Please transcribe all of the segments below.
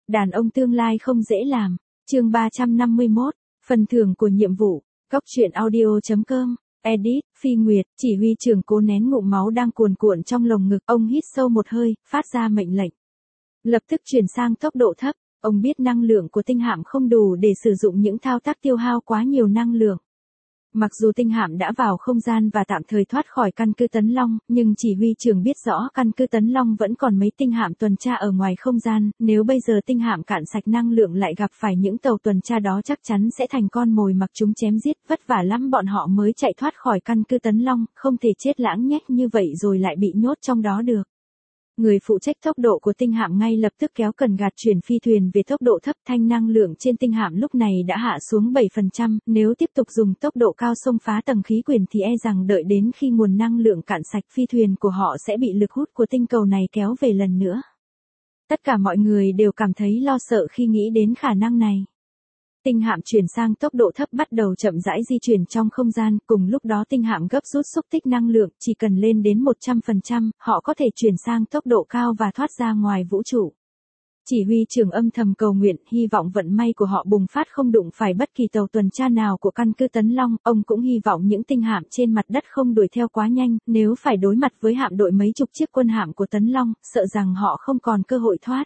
Đàn ông tương lai không dễ làm. Chương 351, phần thưởng của nhiệm vụ. Góc truyện audio.com. Edit, Phi Nguyệt, chỉ huy trưởng cố nén ngụm máu đang cuồn cuộn trong lồng ngực, ông hít sâu một hơi, phát ra mệnh lệnh. Lập tức chuyển sang tốc độ thấp, ông biết năng lượng của tinh hạm không đủ để sử dụng những thao tác tiêu hao quá nhiều năng lượng. Mặc dù tinh hạm đã vào không gian và tạm thời thoát khỏi căn cứ Tấn Long, nhưng chỉ huy trưởng biết rõ căn cứ Tấn Long vẫn còn mấy tinh hạm tuần tra ở ngoài không gian, nếu bây giờ tinh hạm cạn sạch năng lượng lại gặp phải những tàu tuần tra đó chắc chắn sẽ thành con mồi mặc chúng chém giết, vất vả lắm bọn họ mới chạy thoát khỏi căn cứ Tấn Long, không thể chết lãng nhách như vậy rồi lại bị nhốt trong đó được. Người phụ trách tốc độ của tinh hạm ngay lập tức kéo cần gạt chuyển phi thuyền về tốc độ thấp, thanh năng lượng trên tinh hạm lúc này đã hạ xuống 7%, nếu tiếp tục dùng tốc độ cao xông phá tầng khí quyển thì e rằng đợi đến khi nguồn năng lượng cạn sạch phi thuyền của họ sẽ bị lực hút của tinh cầu này kéo về lần nữa. Tất cả mọi người đều cảm thấy lo sợ khi nghĩ đến khả năng này. Tinh hạm chuyển sang tốc độ thấp bắt đầu chậm rãi di chuyển trong không gian, cùng lúc đó tinh hạm gấp rút xúc tích năng lượng, chỉ cần lên đến 100%, họ có thể chuyển sang tốc độ cao và thoát ra ngoài vũ trụ. Chỉ huy trưởng âm thầm cầu nguyện, hy vọng vận may của họ bùng phát không đụng phải bất kỳ tàu tuần tra nào của căn cứ Tấn Long, ông cũng hy vọng những tinh hạm trên mặt đất không đuổi theo quá nhanh, nếu phải đối mặt với hạm đội mấy chục chiếc quân hạm của Tấn Long, sợ rằng họ không còn cơ hội thoát.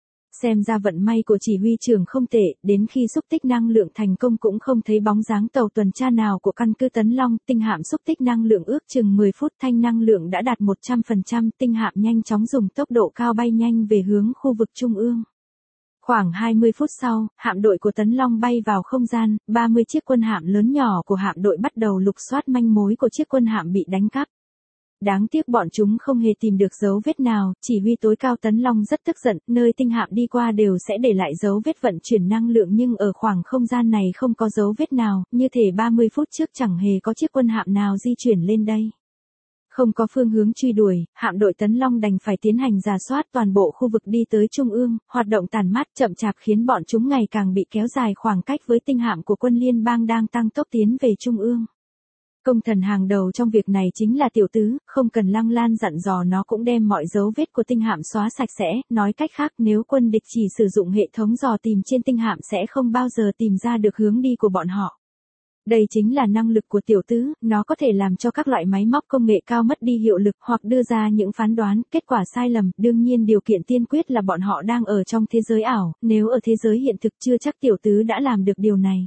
Xem ra vận may của chỉ huy trưởng không tệ, đến khi xúc tích năng lượng thành công cũng không thấy bóng dáng tàu tuần tra nào của căn cứ Tấn Long, tinh hạm xúc tích năng lượng ước chừng 10 phút thanh năng lượng đã đạt 100%, tinh hạm nhanh chóng dùng tốc độ cao bay nhanh về hướng khu vực trung ương. Khoảng 20 phút sau, hạm đội của Tấn Long bay vào không gian, 30 chiếc quân hạm lớn nhỏ của hạm đội bắt đầu lục soát manh mối của chiếc quân hạm bị đánh cắp. Đáng tiếc bọn chúng không hề tìm được dấu vết nào, chỉ huy tối cao Tấn Long rất tức giận, nơi tinh hạm đi qua đều sẽ để lại dấu vết vận chuyển năng lượng nhưng ở khoảng không gian này không có dấu vết nào, như thể 30 phút trước chẳng hề có chiếc quân hạm nào di chuyển lên đây. Không có phương hướng truy đuổi, hạm đội Tấn Long đành phải tiến hành rà soát toàn bộ khu vực đi tới trung ương, hoạt động tàn mát chậm chạp khiến bọn chúng ngày càng bị kéo dài khoảng cách với tinh hạm của quân liên bang đang tăng tốc tiến về trung ương. Công thần hàng đầu trong việc này chính là Tiểu Tứ, không cần Lăng Lan dặn dò nó cũng đem mọi dấu vết của tinh hạm xóa sạch sẽ, nói cách khác nếu quân địch chỉ sử dụng hệ thống dò tìm trên tinh hạm sẽ không bao giờ tìm ra được hướng đi của bọn họ. Đây chính là năng lực của Tiểu Tứ, nó có thể làm cho các loại máy móc công nghệ cao mất đi hiệu lực hoặc đưa ra những phán đoán, kết quả sai lầm, đương nhiên điều kiện tiên quyết là bọn họ đang ở trong thế giới ảo, nếu ở thế giới hiện thực chưa chắc Tiểu Tứ đã làm được điều này.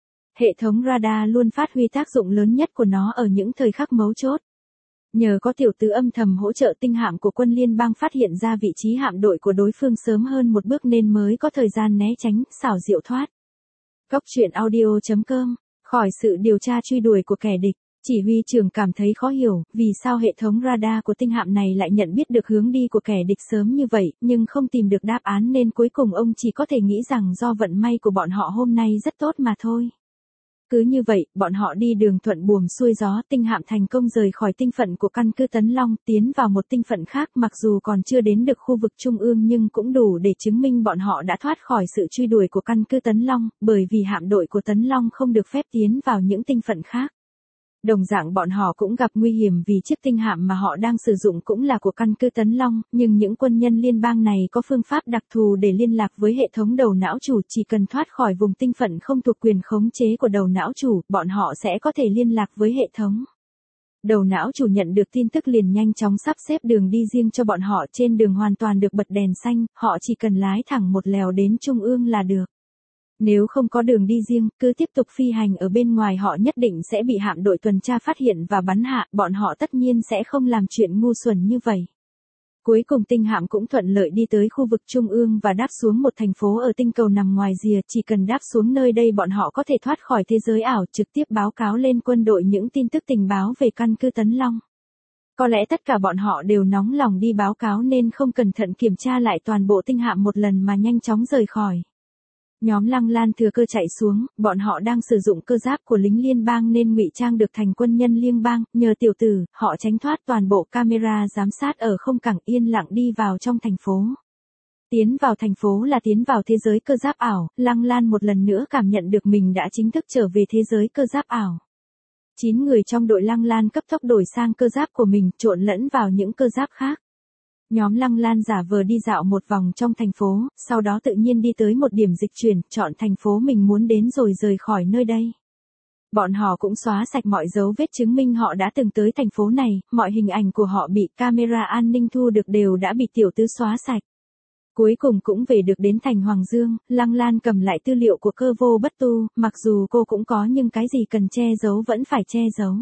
Hệ thống radar luôn phát huy tác dụng lớn nhất của nó ở những thời khắc mấu chốt. Nhờ có Tiểu Tứ âm thầm hỗ trợ tinh hạm của quân liên bang phát hiện ra vị trí hạm đội của đối phương sớm hơn một bước nên mới có thời gian né tránh, xảo diệu thoát. Góc truyện audio.com. Khỏi sự điều tra truy đuổi của kẻ địch, chỉ huy trưởng cảm thấy khó hiểu, vì sao hệ thống radar của tinh hạm này lại nhận biết được hướng đi của kẻ địch sớm như vậy, nhưng không tìm được đáp án nên cuối cùng ông chỉ có thể nghĩ rằng do vận may của bọn họ hôm nay rất tốt mà thôi. Cứ như vậy, bọn họ đi đường thuận buồm xuôi gió, tinh hạm thành công rời khỏi tinh phận của căn cứ Tấn Long, tiến vào một tinh phận khác mặc dù còn chưa đến được khu vực trung ương nhưng cũng đủ để chứng minh bọn họ đã thoát khỏi sự truy đuổi của căn cứ Tấn Long, bởi vì hạm đội của Tấn Long không được phép tiến vào những tinh phận khác. Đồng dạng bọn họ cũng gặp nguy hiểm vì chiếc tinh hạm mà họ đang sử dụng cũng là của căn cứ Tấn Long, nhưng những quân nhân liên bang này có phương pháp đặc thù để liên lạc với hệ thống đầu não chủ, chỉ cần thoát khỏi vùng tinh phận không thuộc quyền khống chế của đầu não chủ, bọn họ sẽ có thể liên lạc với hệ thống. Đầu não chủ nhận được tin tức liền nhanh chóng sắp xếp đường đi riêng cho bọn họ, trên đường hoàn toàn được bật đèn xanh, họ chỉ cần lái thẳng một lèo đến trung ương là được. Nếu không có đường đi riêng, cứ tiếp tục phi hành ở bên ngoài họ nhất định sẽ bị hạm đội tuần tra phát hiện và bắn hạ, bọn họ tất nhiên sẽ không làm chuyện ngu xuẩn như vậy. Cuối cùng tinh hạm cũng thuận lợi đi tới khu vực trung ương và đáp xuống một thành phố ở tinh cầu nằm ngoài rìa, chỉ cần đáp xuống nơi đây bọn họ có thể thoát khỏi thế giới ảo, trực tiếp báo cáo lên quân đội những tin tức tình báo về căn cứ Tấn Long. Có lẽ tất cả bọn họ đều nóng lòng đi báo cáo nên không cẩn thận kiểm tra lại toàn bộ tinh hạm một lần mà nhanh chóng rời khỏi. Nhóm Lăng Lan thừa cơ chạy xuống, bọn họ đang sử dụng cơ giáp của lính liên bang nên ngụy trang được thành quân nhân liên bang, nhờ Tiểu Tử, họ tránh thoát toàn bộ camera giám sát ở không cảng yên lặng đi vào trong thành phố. Tiến vào thành phố là tiến vào thế giới cơ giáp ảo, Lăng Lan một lần nữa cảm nhận được mình đã chính thức trở về thế giới cơ giáp ảo. 9 người trong đội Lăng Lan cấp tốc đổi sang cơ giáp của mình, trộn lẫn vào những cơ giáp khác. Nhóm Lăng Lan giả vờ đi dạo một vòng trong thành phố, sau đó tự nhiên đi tới một điểm dịch chuyển, chọn thành phố mình muốn đến rồi rời khỏi nơi đây. Bọn họ cũng xóa sạch mọi dấu vết chứng minh họ đã từng tới thành phố này, mọi hình ảnh của họ bị camera an ninh thu được đều đã bị tiểu tứ xóa sạch. Cuối cùng cũng về được đến thành Hoàng Dương, Lăng Lan cầm lại tư liệu của Cơ Vô Bất Tu, mặc dù cô cũng có nhưng cái gì cần che giấu vẫn phải che giấu.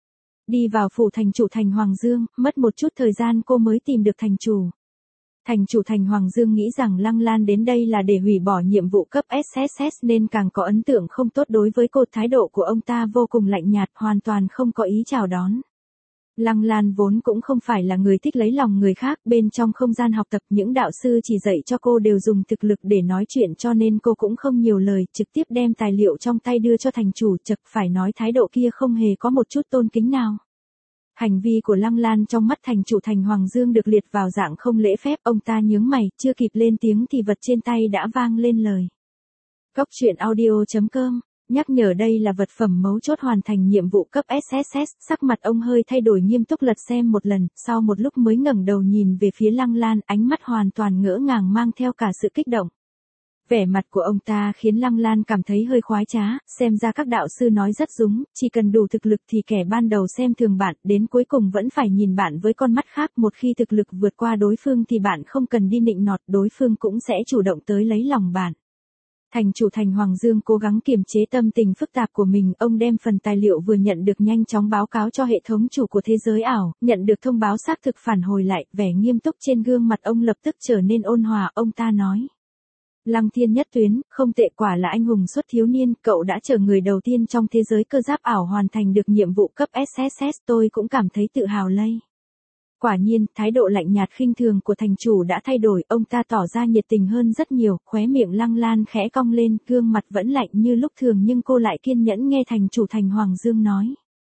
Đi vào phủ thành chủ thành Hoàng Dương, mất một chút thời gian cô mới tìm được thành chủ. Thành chủ thành Hoàng Dương nghĩ rằng Lăng Lan đến đây là để hủy bỏ nhiệm vụ cấp SSS nên càng có ấn tượng không tốt đối với cô. Thái độ của ông ta vô cùng lạnh nhạt, hoàn toàn không có ý chào đón. Lăng Lan vốn cũng không phải là người thích lấy lòng người khác, bên trong không gian học tập những đạo sư chỉ dạy cho cô đều dùng thực lực để nói chuyện cho nên cô cũng không nhiều lời, trực tiếp đem tài liệu trong tay đưa cho thành chủ, chật phải nói thái độ kia không hề có một chút tôn kính nào. Hành vi của Lăng Lan trong mắt thành chủ thành Hoàng Dương được liệt vào dạng không lễ phép, ông ta nhướng mày, chưa kịp lên tiếng thì vật trên tay đã vang lên lời. Góc truyện audio.com nhắc nhở đây là vật phẩm mấu chốt hoàn thành nhiệm vụ cấp SSS, sắc mặt ông hơi thay đổi nghiêm túc lật xem một lần, sau một lúc mới ngẩng đầu nhìn về phía Lăng Lan, ánh mắt hoàn toàn ngỡ ngàng mang theo cả sự kích động. Vẻ mặt của ông ta khiến Lăng Lan cảm thấy hơi khoái trá, xem ra các đạo sư nói rất đúng, chỉ cần đủ thực lực thì kẻ ban đầu xem thường bạn, đến cuối cùng vẫn phải nhìn bạn với con mắt khác, một khi thực lực vượt qua đối phương thì bạn không cần đi nịnh nọt, đối phương cũng sẽ chủ động tới lấy lòng bạn. Thành chủ thành Hoàng Dương cố gắng kiềm chế tâm tình phức tạp của mình, ông đem phần tài liệu vừa nhận được nhanh chóng báo cáo cho hệ thống chủ của thế giới ảo, nhận được thông báo xác thực phản hồi lại, vẻ nghiêm túc trên gương mặt ông lập tức trở nên ôn hòa, ông ta nói. Lăng Thiên Nhất Tuyến, không tệ, quả là anh hùng xuất thiếu niên, cậu đã trở người đầu tiên trong thế giới cơ giáp ảo hoàn thành được nhiệm vụ cấp SSS, tôi cũng cảm thấy tự hào lây. Quả nhiên, thái độ lạnh nhạt khinh thường của thành chủ đã thay đổi, ông ta tỏ ra nhiệt tình hơn rất nhiều, khóe miệng Lăng Lan khẽ cong lên, gương mặt vẫn lạnh như lúc thường nhưng cô lại kiên nhẫn nghe thành chủ thành Hoàng Dương nói.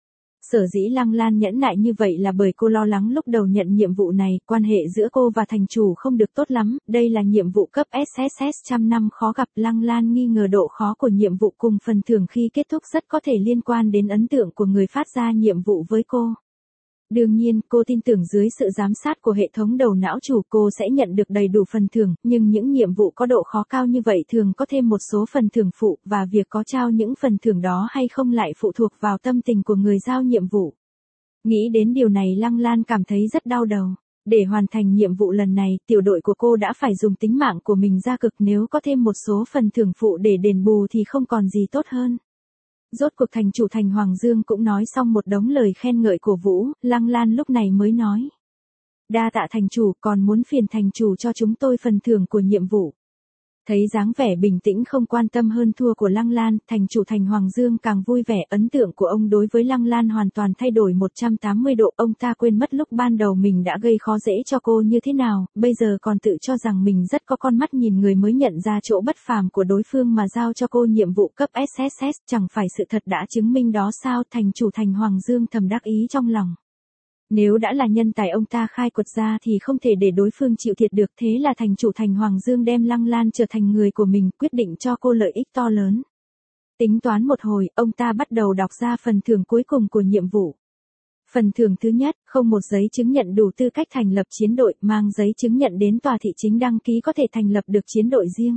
Sở dĩ Lăng Lan nhẫn nại như vậy là bởi cô lo lắng lúc đầu nhận nhiệm vụ này, quan hệ giữa cô và thành chủ không được tốt lắm, đây là nhiệm vụ cấp SSS trăm năm khó gặp. Lăng Lan nghi ngờ độ khó của nhiệm vụ cùng phần thưởng khi kết thúc rất có thể liên quan đến ấn tượng của người phát ra nhiệm vụ với cô. Đương nhiên, cô tin tưởng dưới sự giám sát của hệ thống đầu não chủ cô sẽ nhận được đầy đủ phần thưởng, nhưng những nhiệm vụ có độ khó cao như vậy thường có thêm một số phần thưởng phụ, và việc có trao những phần thưởng đó hay không lại phụ thuộc vào tâm tình của người giao nhiệm vụ. Nghĩ đến điều này Lăng Lan cảm thấy rất đau đầu. Để hoàn thành nhiệm vụ lần này, tiểu đội của cô đã phải dùng tính mạng của mình ra cực, nếu có thêm một số phần thưởng phụ để đền bù thì không còn gì tốt hơn. Rốt cuộc thành chủ thành Hoàng Dương cũng nói xong một đống lời khen ngợi cổ vũ, Lăng Lan lúc này mới nói. Đa tạ thành chủ, còn muốn phiền thành chủ cho chúng tôi phần thưởng của nhiệm vụ. Thấy dáng vẻ bình tĩnh không quan tâm hơn thua của Lăng Lan, thành chủ thành Hoàng Dương càng vui vẻ, ấn tượng của ông đối với Lăng Lan hoàn toàn thay đổi 180 độ, ông ta quên mất lúc ban đầu mình đã gây khó dễ cho cô như thế nào, bây giờ còn tự cho rằng mình rất có con mắt nhìn người mới nhận ra chỗ bất phàm của đối phương mà giao cho cô nhiệm vụ cấp SSS, chẳng phải sự thật đã chứng minh đó sao, thành chủ thành Hoàng Dương thầm đắc ý trong lòng. Nếu đã là nhân tài ông ta khai quật ra thì không thể để đối phương chịu thiệt được, thế là thành chủ thành Hoàng Dương đem Lăng Lan trở thành người của mình, quyết định cho cô lợi ích to lớn. Tính toán một hồi, ông ta bắt đầu đọc ra phần thưởng cuối cùng của nhiệm vụ. Phần thưởng thứ nhất, không một giấy chứng nhận đủ tư cách thành lập chiến đội, mang giấy chứng nhận đến tòa thị chính đăng ký có thể thành lập được chiến đội riêng.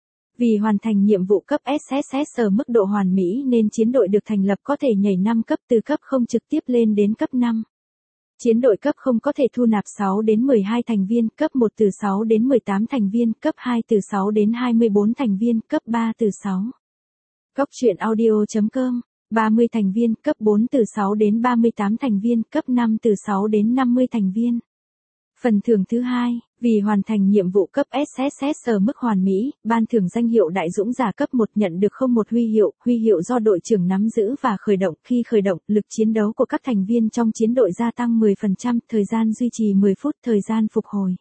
Vì hoàn thành nhiệm vụ cấp SSS ở mức độ hoàn mỹ nên chiến đội được thành lập có thể nhảy 5 cấp, từ cấp 0 trực tiếp lên đến cấp 5. Chiến đội cấp 0 có thể thu nạp 6 đến 12 thành viên, cấp 1 từ 6 đến 18 thành viên, cấp 2 từ 6 đến 24 thành viên, cấp 3 từ 6. Góc truyện audio.com 30 thành viên, cấp 4 từ 6 đến 38 thành viên, cấp 5 từ 6 đến 50 thành viên. Phần thưởng thứ hai, vì hoàn thành nhiệm vụ cấp SSS ở mức hoàn mỹ, ban thưởng danh hiệu Đại Dũng Giả cấp 1 nhận được 01 huy hiệu do đội trưởng nắm giữ và khởi động. Khi khởi động, lực chiến đấu của các thành viên trong chiến đội gia tăng 10%, thời gian duy trì 10 phút, thời gian phục hồi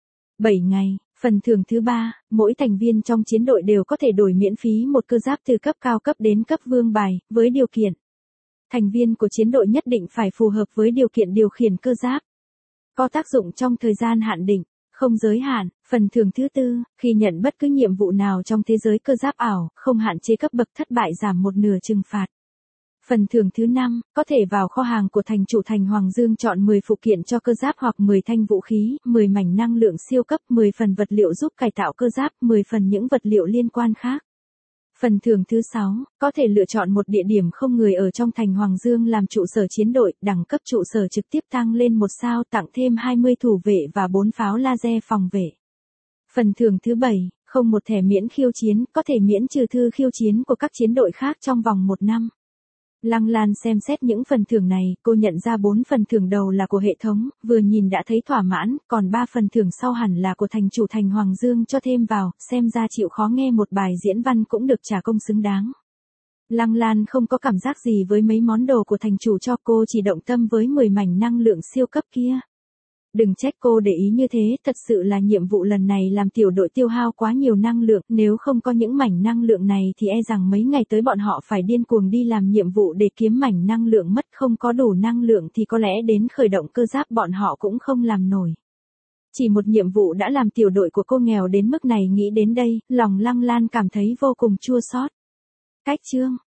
7 ngày. Phần thưởng thứ ba, mỗi thành viên trong chiến đội đều có thể đổi miễn phí một cơ giáp từ cấp cao cấp đến cấp vương bài, với điều kiện. Thành viên của chiến đội nhất định phải phù hợp với điều kiện điều khiển cơ giáp. Có tác dụng trong thời gian hạn định, không giới hạn. Phần thưởng thứ tư, khi nhận bất cứ nhiệm vụ nào trong thế giới cơ giáp ảo, không hạn chế cấp bậc, thất bại giảm một nửa trừng phạt. Phần thưởng thứ 5, có thể vào kho hàng của thành chủ thành Hoàng Dương chọn 10 phụ kiện cho cơ giáp hoặc 10 thanh vũ khí, 10 mảnh năng lượng siêu cấp, 10 phần vật liệu giúp cải tạo cơ giáp, 10 phần những vật liệu liên quan khác. Phần thưởng thứ 6, có thể lựa chọn một địa điểm không người ở trong thành Hoàng Dương làm trụ sở chiến đội, đẳng cấp trụ sở trực tiếp tăng lên 1 sao, tặng thêm 20 thủ vệ và 4 pháo laser phòng vệ. Phần thưởng thứ 7, không một thẻ miễn khiêu chiến, có thể miễn trừ thư khiêu chiến của các chiến đội khác trong vòng 1 năm. Lăng Lan xem xét những phần thưởng này, cô nhận ra 4 phần thưởng đầu là của hệ thống, vừa nhìn đã thấy thỏa mãn, còn 3 phần thưởng sau hẳn là của thành chủ thành Hoàng Dương cho thêm vào, xem ra chịu khó nghe một bài diễn văn cũng được trả công xứng đáng. Lăng Lan không có cảm giác gì với mấy món đồ của thành chủ cho, cô chỉ động tâm với 10 mảnh năng lượng siêu cấp kia. Đừng trách cô để ý như thế, thật sự là nhiệm vụ lần này làm tiểu đội tiêu hao quá nhiều năng lượng, nếu không có những mảnh năng lượng này thì e rằng mấy ngày tới bọn họ phải điên cuồng đi làm nhiệm vụ để kiếm mảnh năng lượng mất, không có đủ năng lượng thì có lẽ đến khởi động cơ giáp bọn họ cũng không làm nổi. Chỉ một nhiệm vụ đã làm tiểu đội của cô nghèo đến mức này, nghĩ đến đây, lòng Lăng Lan cảm thấy vô cùng chua xót. Cách chương